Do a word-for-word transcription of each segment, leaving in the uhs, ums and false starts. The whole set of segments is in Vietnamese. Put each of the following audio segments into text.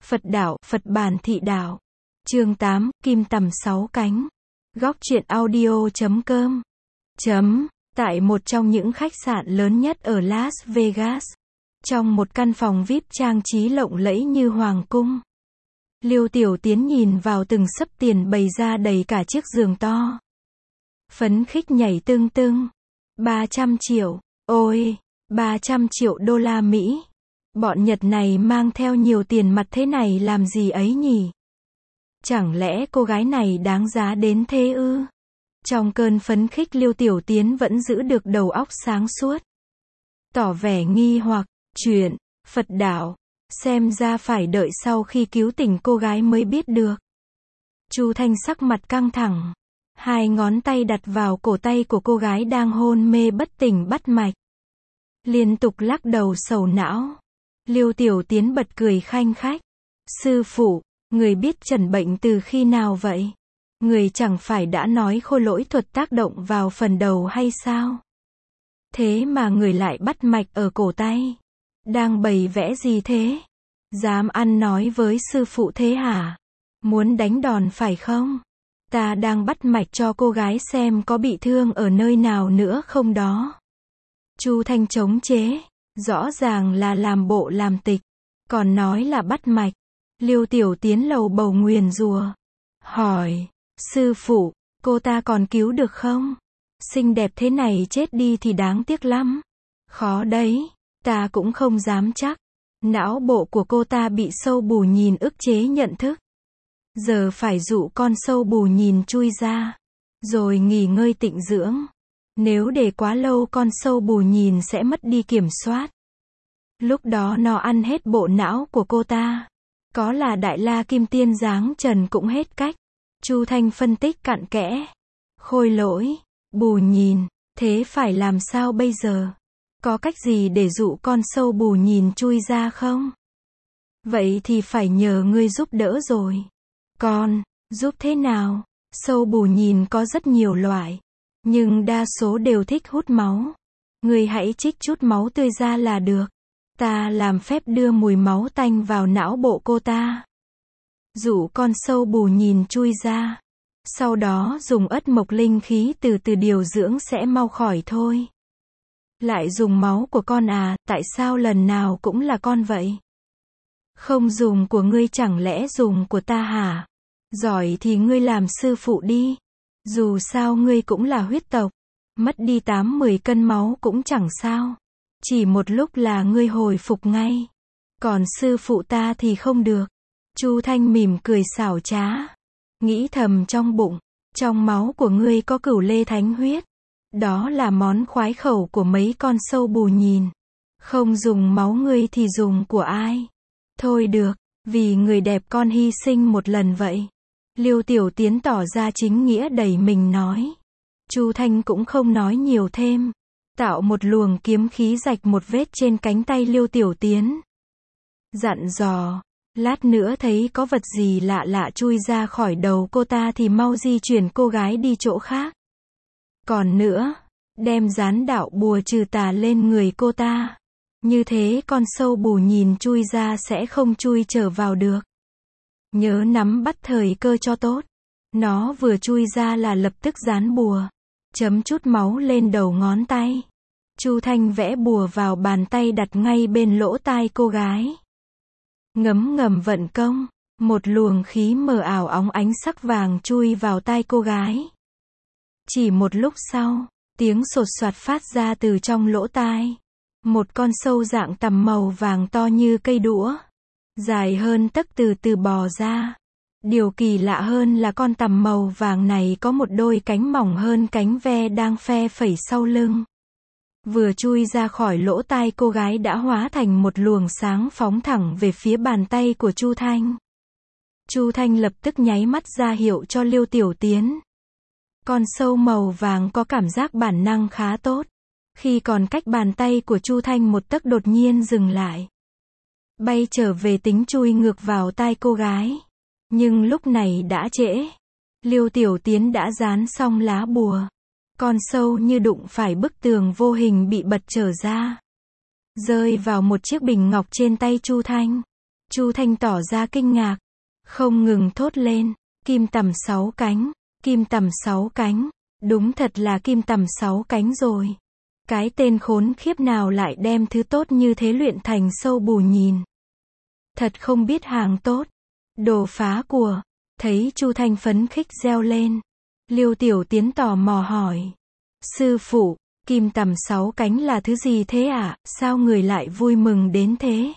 Phật đạo, Phật bản thị đạo. Chương tám, Kim tầm sáu cánh. Góc truyện audio chấm com. Chấm. Tại một trong những khách sạn lớn nhất ở Las Vegas. Trong một căn phòng vi ai pi trang trí lộng lẫy như hoàng cung. Liêu Tiểu Tiến nhìn vào từng xấp tiền bày ra đầy cả chiếc giường to. Phấn khích nhảy tưng tưng. ba trăm triệu. Ôi, ba trăm triệu đô la Mỹ. Bọn Nhật này mang theo nhiều tiền mặt thế này làm gì ấy nhỉ? Chẳng lẽ cô gái này đáng giá đến thế ư? Trong cơn phấn khích Liêu Tiểu Tiến vẫn giữ được đầu óc sáng suốt. Tỏ vẻ nghi hoặc, chuyện, Phật đạo, xem ra phải đợi sau khi cứu tỉnh cô gái mới biết được. Chu Thanh sắc mặt căng thẳng. Hai ngón tay đặt vào cổ tay của cô gái đang hôn mê bất tỉnh bắt mạch. Liên tục lắc đầu sầu não. Liêu Tiểu Tiến bật cười khanh khách. Sư phụ, người biết trần bệnh từ khi nào vậy? Người chẳng phải đã nói khôi lỗi thuật tác động vào phần đầu hay sao? Thế mà người lại bắt mạch ở cổ tay. Đang bày vẽ gì thế? Dám ăn nói với sư phụ thế hả? Muốn đánh đòn phải không? Ta đang bắt mạch cho cô gái xem có bị thương ở nơi nào nữa không đó. Chu Thanh chống chế. Rõ ràng là làm bộ làm tịch. Còn nói là bắt mạch. Liêu Tiểu Tiến lầu bầu nguyền rủa. Hỏi. Sư phụ, cô ta còn cứu được không? Xinh đẹp thế này chết đi thì đáng tiếc lắm. Khó đấy. Ta cũng không dám chắc. Não bộ của cô ta bị sâu bù nhìn ức chế nhận thức. Giờ phải dụ con sâu bù nhìn chui ra. Rồi nghỉ ngơi tịnh dưỡng. Nếu để quá lâu con sâu bù nhìn sẽ mất đi kiểm soát. Lúc đó nó ăn hết bộ não của cô ta. Có là Đại La Kim Tiên dáng trần cũng hết cách. Chu Thanh phân tích cặn kẽ. Khôi lỗi, bù nhìn, thế phải làm sao bây giờ? Có cách gì để dụ con sâu bù nhìn chui ra không? Vậy thì phải nhờ ngươi giúp đỡ rồi. Con, giúp thế nào? Sâu bù nhìn có rất nhiều loại. Nhưng đa số đều thích hút máu. Ngươi hãy trích chút máu tươi ra là được. Ta làm phép đưa mùi máu tanh vào não bộ cô ta. Dụ con sâu bù nhìn chui ra. Sau đó dùng ất mộc linh khí từ từ điều dưỡng sẽ mau khỏi thôi. Lại dùng máu của con à, tại sao lần nào cũng là con vậy? Không dùng của ngươi chẳng lẽ dùng của ta hả? Giỏi thì ngươi làm sư phụ đi. Dù sao ngươi cũng là huyết tộc. Mất đi tám mười cân máu cũng chẳng sao. Chỉ một lúc là ngươi hồi phục ngay. Còn sư phụ ta thì không được. Chu Thanh mỉm cười xảo trá. Nghĩ thầm trong bụng. Trong máu của ngươi có cửu lê thánh huyết. Đó là món khoái khẩu của mấy con sâu bù nhìn. Không dùng máu ngươi thì dùng của ai? Thôi được, vì người đẹp con hy sinh một lần vậy. Liêu Tiểu Tiến tỏ ra chính nghĩa đẩy mình nói. Chu Thanh cũng không nói nhiều thêm. Tạo một luồng kiếm khí rạch một vết trên cánh tay Liêu Tiểu Tiến. Dặn dò. Lát nữa thấy có vật gì lạ lạ chui ra khỏi đầu cô ta thì mau di chuyển cô gái đi chỗ khác. Còn nữa, đem gián đạo bùa trừ tà lên người cô ta. Như thế con sâu bù nhìn chui ra sẽ không chui trở vào được. Nhớ nắm bắt thời cơ cho tốt. Nó vừa chui ra là lập tức dán bùa. Chấm chút máu lên đầu ngón tay. Chu Thanh vẽ bùa vào bàn tay đặt ngay bên lỗ tai cô gái. Ngấm ngầm vận công. Một luồng khí mờ ảo óng ánh sắc vàng chui vào tai cô gái. Chỉ một lúc sau, tiếng sột soạt phát ra từ trong lỗ tai. Một con sâu dạng tằm màu vàng to như cây đũa. Dài hơn tấc từ từ bò ra. Điều kỳ lạ hơn là con tằm màu vàng này có một đôi cánh mỏng hơn cánh ve đang phe phẩy sau lưng. Vừa chui ra khỏi lỗ tai cô gái đã hóa thành một luồng sáng phóng thẳng về phía bàn tay của Chu Thanh. Chu Thanh lập tức nháy mắt ra hiệu cho Liêu Tiểu Tiến. Con sâu màu vàng có cảm giác bản năng khá tốt. Khi còn cách bàn tay của Chu Thanh một tấc đột nhiên dừng lại. Bay trở về tính chui ngược vào tai cô gái. Nhưng lúc này đã trễ. Liêu Tiểu Tiến đã dán xong lá bùa. Con sâu như đụng phải bức tường vô hình bị bật trở ra. Rơi vào một chiếc bình ngọc trên tay Chu Thanh. Chu Thanh tỏ ra kinh ngạc, không ngừng thốt lên, kim tằm sáu cánh, kim tằm sáu cánh, đúng thật là kim tằm sáu cánh rồi. Cái tên khốn khiếp nào lại đem thứ tốt như thế luyện thành sâu bù nhìn. Thật không biết hàng tốt. Đồ phá của. Thấy Chu Thanh phấn khích reo lên. Liêu Tiểu Tiến tò mò hỏi. Sư phụ, kim tằm sáu cánh là thứ gì thế ạ? À? Sao người lại vui mừng đến thế?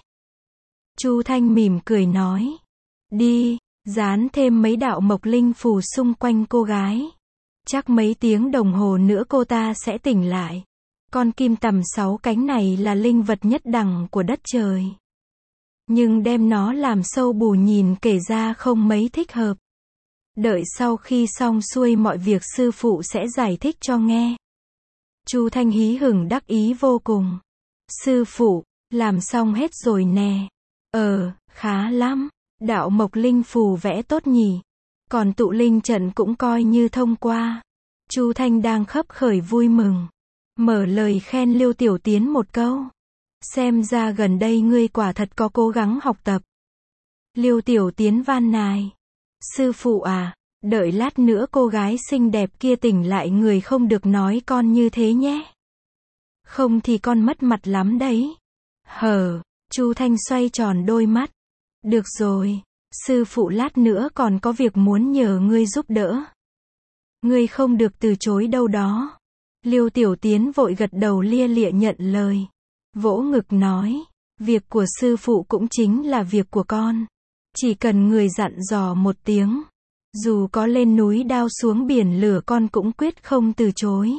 Chu Thanh mỉm cười nói. Đi, dán thêm mấy đạo mộc linh phù xung quanh cô gái. Chắc mấy tiếng đồng hồ nữa cô ta sẽ tỉnh lại. Con kim tằm sáu cánh này là linh vật nhất đẳng của đất trời. Nhưng đem nó làm sâu bù nhìn kể ra không mấy thích hợp. Đợi sau khi xong xuôi mọi việc sư phụ sẽ giải thích cho nghe. Chu Thanh hí hửng đắc ý vô cùng. Sư phụ, làm xong hết rồi nè. Ờ, khá lắm. Đạo mộc linh phù vẽ tốt nhỉ. Còn tụ linh trận cũng coi như thông qua. Chu Thanh đang khấp khởi vui mừng. Mở lời khen Liêu Tiểu Tiến một câu. Xem ra gần đây ngươi quả thật có cố gắng học tập. Liêu Tiểu Tiến van nài. Sư phụ à, đợi lát nữa cô gái xinh đẹp kia tỉnh lại người không được nói con như thế nhé. Không thì con mất mặt lắm đấy. Hờ, Chu Thanh xoay tròn đôi mắt. Được rồi, sư phụ lát nữa còn có việc muốn nhờ ngươi giúp đỡ. Ngươi không được từ chối đâu đó. Liêu Tiểu Tiến vội gật đầu lia lịa nhận lời. Vỗ ngực nói, việc của sư phụ cũng chính là việc của con. Chỉ cần người dặn dò một tiếng. Dù có lên núi đao xuống biển lửa con cũng quyết không từ chối.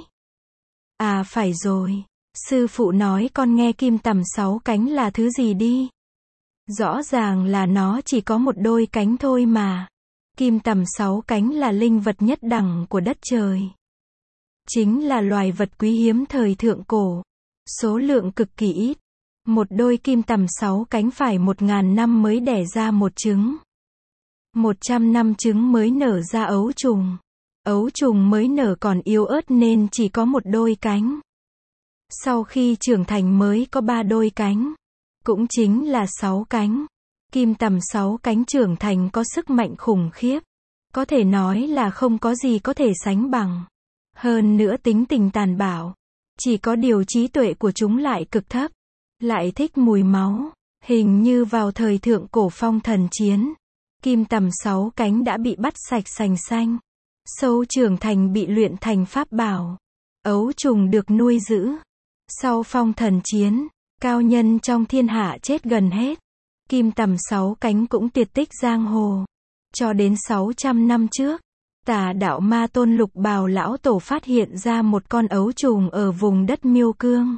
À phải rồi, sư phụ nói con nghe kim tằm sáu cánh là thứ gì đi. Rõ ràng là nó chỉ có một đôi cánh thôi mà. Kim tằm sáu cánh là linh vật nhất đẳng của đất trời. Chính là loài vật quý hiếm thời thượng cổ. Số lượng cực kỳ ít. Một đôi kim tằm sáu cánh phải một ngàn năm mới đẻ ra một trứng. Một trăm năm trứng mới nở ra ấu trùng. Ấu trùng mới nở còn yếu ớt nên chỉ có một đôi cánh. Sau khi trưởng thành mới có ba đôi cánh. Cũng chính là sáu cánh. Kim tằm sáu cánh trưởng thành có sức mạnh khủng khiếp. Có thể nói là không có gì có thể sánh bằng. Hơn nữa tính tình tàn bạo. Chỉ có điều trí tuệ của chúng lại cực thấp. Lại thích mùi máu. Hình như vào thời thượng cổ phong thần chiến. Kim tằm sáu cánh đã bị bắt sạch sành xanh. Sâu trưởng thành bị luyện thành pháp bảo. Ấu trùng được nuôi giữ. Sau phong thần chiến, cao nhân trong thiên hạ chết gần hết. Kim tằm sáu cánh cũng tuyệt tích giang hồ. Cho đến sáu trăm năm trước, Tà đạo ma tôn Lục Bào lão tổ phát hiện ra một con ấu trùng ở vùng đất Miêu Cương.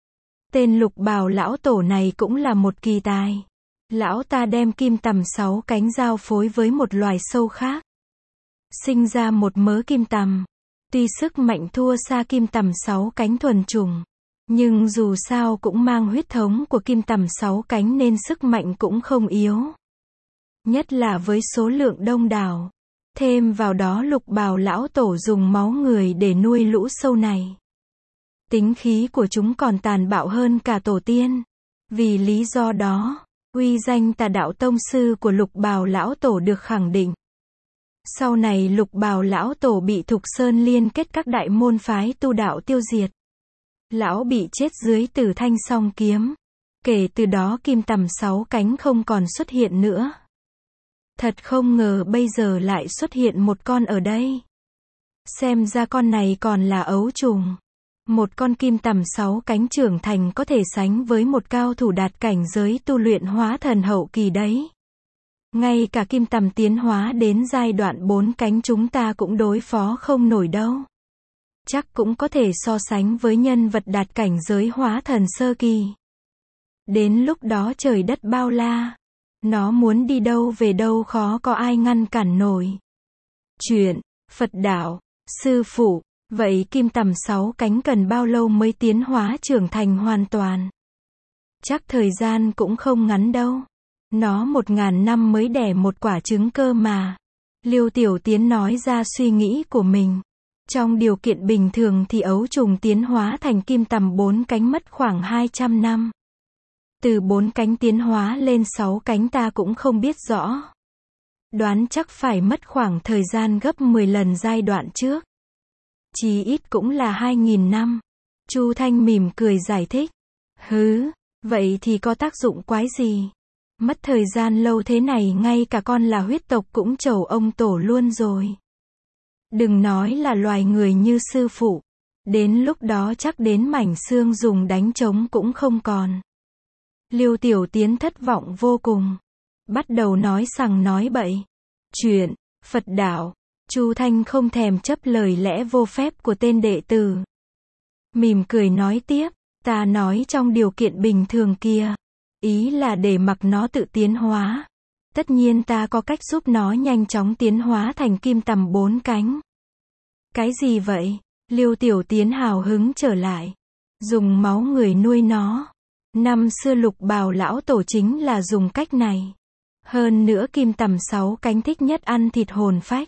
Tên Lục Bào lão tổ này cũng là một kỳ tài. Lão ta đem kim tằm sáu cánh giao phối với một loài sâu khác. Sinh ra một mớ kim tằm. Tuy sức mạnh thua xa kim tằm sáu cánh thuần chủng, nhưng dù sao cũng mang huyết thống của kim tằm sáu cánh nên sức mạnh cũng không yếu. Nhất là với số lượng đông đảo. Thêm vào đó Lục Bào lão tổ dùng máu người để nuôi lũ sâu này. Tính khí của chúng còn tàn bạo hơn cả tổ tiên. Vì lý do đó, uy danh Tà đạo tông sư của Lục Bào lão tổ được khẳng định. Sau này Lục Bào lão tổ bị Thục Sơn liên kết các đại môn phái tu đạo tiêu diệt. Lão bị chết dưới Tử Thanh Song kiếm. Kể từ đó kim tằm sáu cánh không còn xuất hiện nữa. Thật không ngờ bây giờ lại xuất hiện một con ở đây. Xem ra con này còn là ấu trùng. Một con kim tằm sáu cánh trưởng thành có thể sánh với một cao thủ đạt cảnh giới tu luyện hóa thần hậu kỳ đấy. Ngay cả kim tằm tiến hóa đến giai đoạn bốn cánh chúng ta cũng đối phó không nổi đâu. Chắc cũng có thể so sánh với nhân vật đạt cảnh giới hóa thần sơ kỳ. Đến lúc đó trời đất bao la. Nó muốn đi đâu về đâu khó có ai ngăn cản nổi. Chuyện, Phật đạo, sư phụ, vậy kim tằm sáu cánh cần bao lâu mới tiến hóa trưởng thành hoàn toàn? Chắc thời gian cũng không ngắn đâu. Nó một ngàn năm mới đẻ một quả trứng cơ mà. Liêu Tiểu Tiến nói ra suy nghĩ của mình. Trong điều kiện bình thường thì ấu trùng tiến hóa thành kim tằm bốn cánh mất khoảng hai trăm năm. Từ bốn cánh tiến hóa lên sáu cánh ta cũng không biết rõ. Đoán chắc phải mất khoảng thời gian gấp mười lần giai đoạn trước. Chí ít cũng là hai nghìn năm. Chu Thanh mỉm cười giải thích. Hứ, vậy thì có tác dụng quái gì? Mất thời gian lâu thế này ngay cả con là huyết tộc cũng chầu ông tổ luôn rồi. Đừng nói là loài người như sư phụ. Đến lúc đó chắc đến mảnh xương dùng đánh trống cũng không còn. Liêu Tiểu Tiến thất vọng vô cùng. Bắt đầu nói sằng nói bậy. Chuyện, Phật đạo. Chu Thanh không thèm chấp lời lẽ vô phép của tên đệ tử. Mỉm cười nói tiếp. Ta nói trong điều kiện bình thường kia. Ý là để mặc nó tự tiến hóa. Tất nhiên ta có cách giúp nó nhanh chóng tiến hóa thành kim tầm bốn cánh. Cái gì vậy? Liêu Tiểu Tiến hào hứng trở lại. Dùng máu người nuôi nó. Năm xưa Lục Bào lão tổ chính là dùng cách này. Hơn nữa kim tầm sáu cánh thích nhất ăn thịt hồn phách.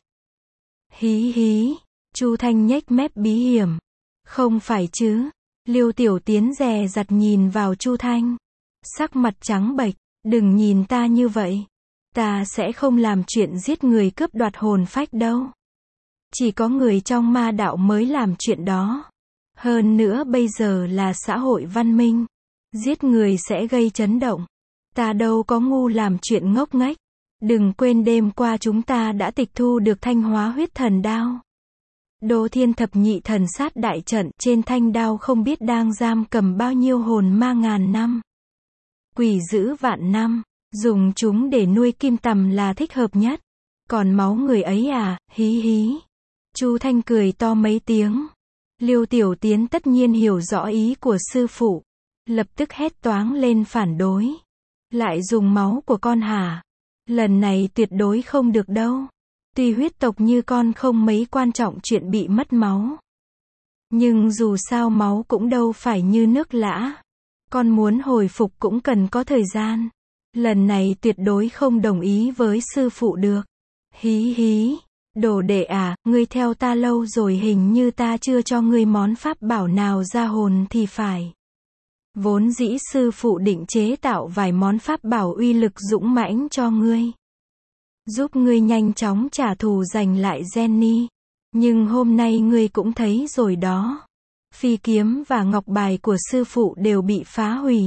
Hí hí. Chu Thanh nhếch mép bí hiểm. Không phải chứ. Liêu Tiểu Tiến dè dặt nhìn vào Chu Thanh. Sắc mặt trắng bệch. Đừng nhìn ta như vậy. Ta sẽ không làm chuyện giết người cướp đoạt hồn phách đâu. Chỉ có người trong ma đạo mới làm chuyện đó. Hơn nữa bây giờ là xã hội văn minh. Giết người sẽ gây chấn động. Ta đâu có ngu làm chuyện ngốc nghếch. Đừng quên đêm qua chúng ta đã tịch thu được thanh hóa huyết thần đao. Đô Thiên thập nhị thần sát đại trận, trên thanh đao không biết đang giam cầm bao nhiêu hồn ma ngàn năm. Quỷ dữ vạn năm, dùng chúng để nuôi kim tầm là thích hợp nhất. Còn máu người ấy à, hí hí. Chu Thanh cười to mấy tiếng. Liêu Tiểu Tiến tất nhiên hiểu rõ ý của sư phụ. Lập tức hét toáng lên phản đối. Lại dùng máu của con hả? Lần này tuyệt đối không được đâu. Tuy huyết tộc như con không mấy quan trọng chuyện bị mất máu. Nhưng dù sao máu cũng đâu phải như nước lã. Con muốn hồi phục cũng cần có thời gian. Lần này tuyệt đối không đồng ý với sư phụ được. Hí hí. Đồ đệ à, ngươi theo ta lâu rồi hình như ta chưa cho ngươi món pháp bảo nào ra hồn thì phải. Vốn dĩ sư phụ định chế tạo vài món pháp bảo uy lực dũng mãnh cho ngươi. Giúp ngươi nhanh chóng trả thù giành lại Jenny. Nhưng hôm nay ngươi cũng thấy rồi đó. Phi kiếm và ngọc bài của sư phụ đều bị phá hủy.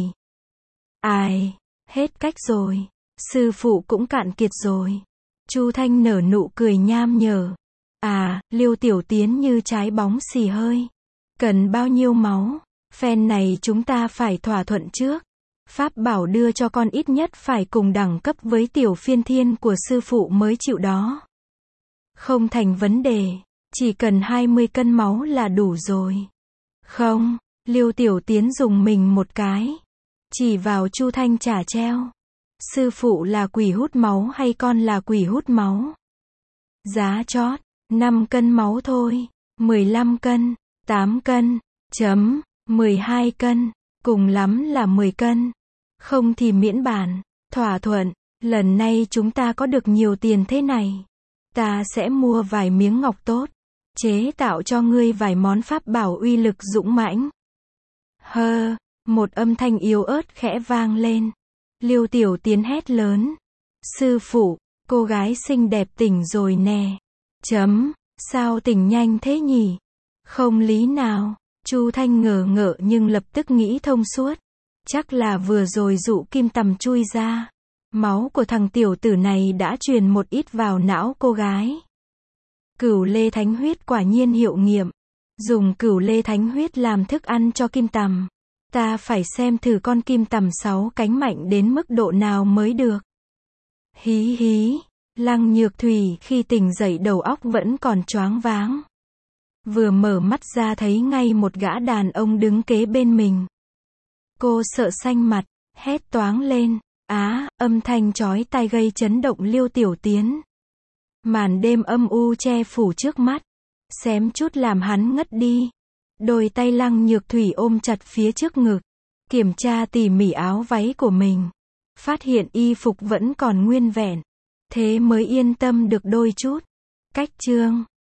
Ai, hết cách rồi. Sư phụ cũng cạn kiệt rồi. Chu Thanh nở nụ cười nham nhở. À, Liêu Tiểu Tiến như trái bóng xì hơi. Cần bao nhiêu máu? Phen này chúng ta phải thỏa thuận trước. Pháp bảo đưa cho con ít nhất phải cùng đẳng cấp với tiểu phiên thiên của sư phụ mới chịu đó. Không thành vấn đề. Chỉ cần hai mươi cân máu là đủ rồi. Không, Liêu Tiểu Tiến dùng mình một cái. Chỉ vào Chu Thanh trả treo. Sư phụ là quỷ hút máu hay con là quỷ hút máu? Giá chót, năm cân máu thôi, mười lăm cân, tám cân, chấm, mười hai cân, cùng lắm là mười cân. Không thì miễn bàn, thỏa thuận, lần này chúng ta có được nhiều tiền thế này. Ta sẽ mua vài miếng ngọc tốt, chế tạo cho ngươi vài món pháp bảo uy lực dũng mãnh. Hơ, một âm thanh yếu ớt khẽ vang lên. Liêu Tiểu Tiến hét lớn. Sư phụ, cô gái xinh đẹp tỉnh rồi nè. Chấm, sao tỉnh nhanh thế nhỉ? Không lý nào. Chu Thanh ngờ ngợ nhưng lập tức nghĩ thông suốt. Chắc là vừa rồi dụ kim tầm chui ra. Máu của thằng tiểu tử này đã truyền một ít vào não cô gái. Cửu lê thánh huyết quả nhiên hiệu nghiệm. Dùng cửu lê thánh huyết làm thức ăn cho kim tầm. Ta phải xem thử con kim tầm sáu cánh mạnh đến mức độ nào mới được. Hí hí. Lăng Nhược Thủy khi tỉnh dậy đầu óc vẫn còn choáng váng. Vừa mở mắt ra thấy ngay một gã đàn ông đứng kế bên mình. Cô sợ xanh mặt, hét toáng lên. Á, âm thanh chói tai gây chấn động Liêu Tiểu Tiến. Màn đêm âm u che phủ trước mắt. Xém chút làm hắn ngất đi. Đôi tay Lăng Nhược Thủy ôm chặt phía trước ngực. Kiểm tra tỉ mỉ áo váy của mình. Phát hiện y phục vẫn còn nguyên vẹn. Thế mới yên tâm được đôi chút. Cách chương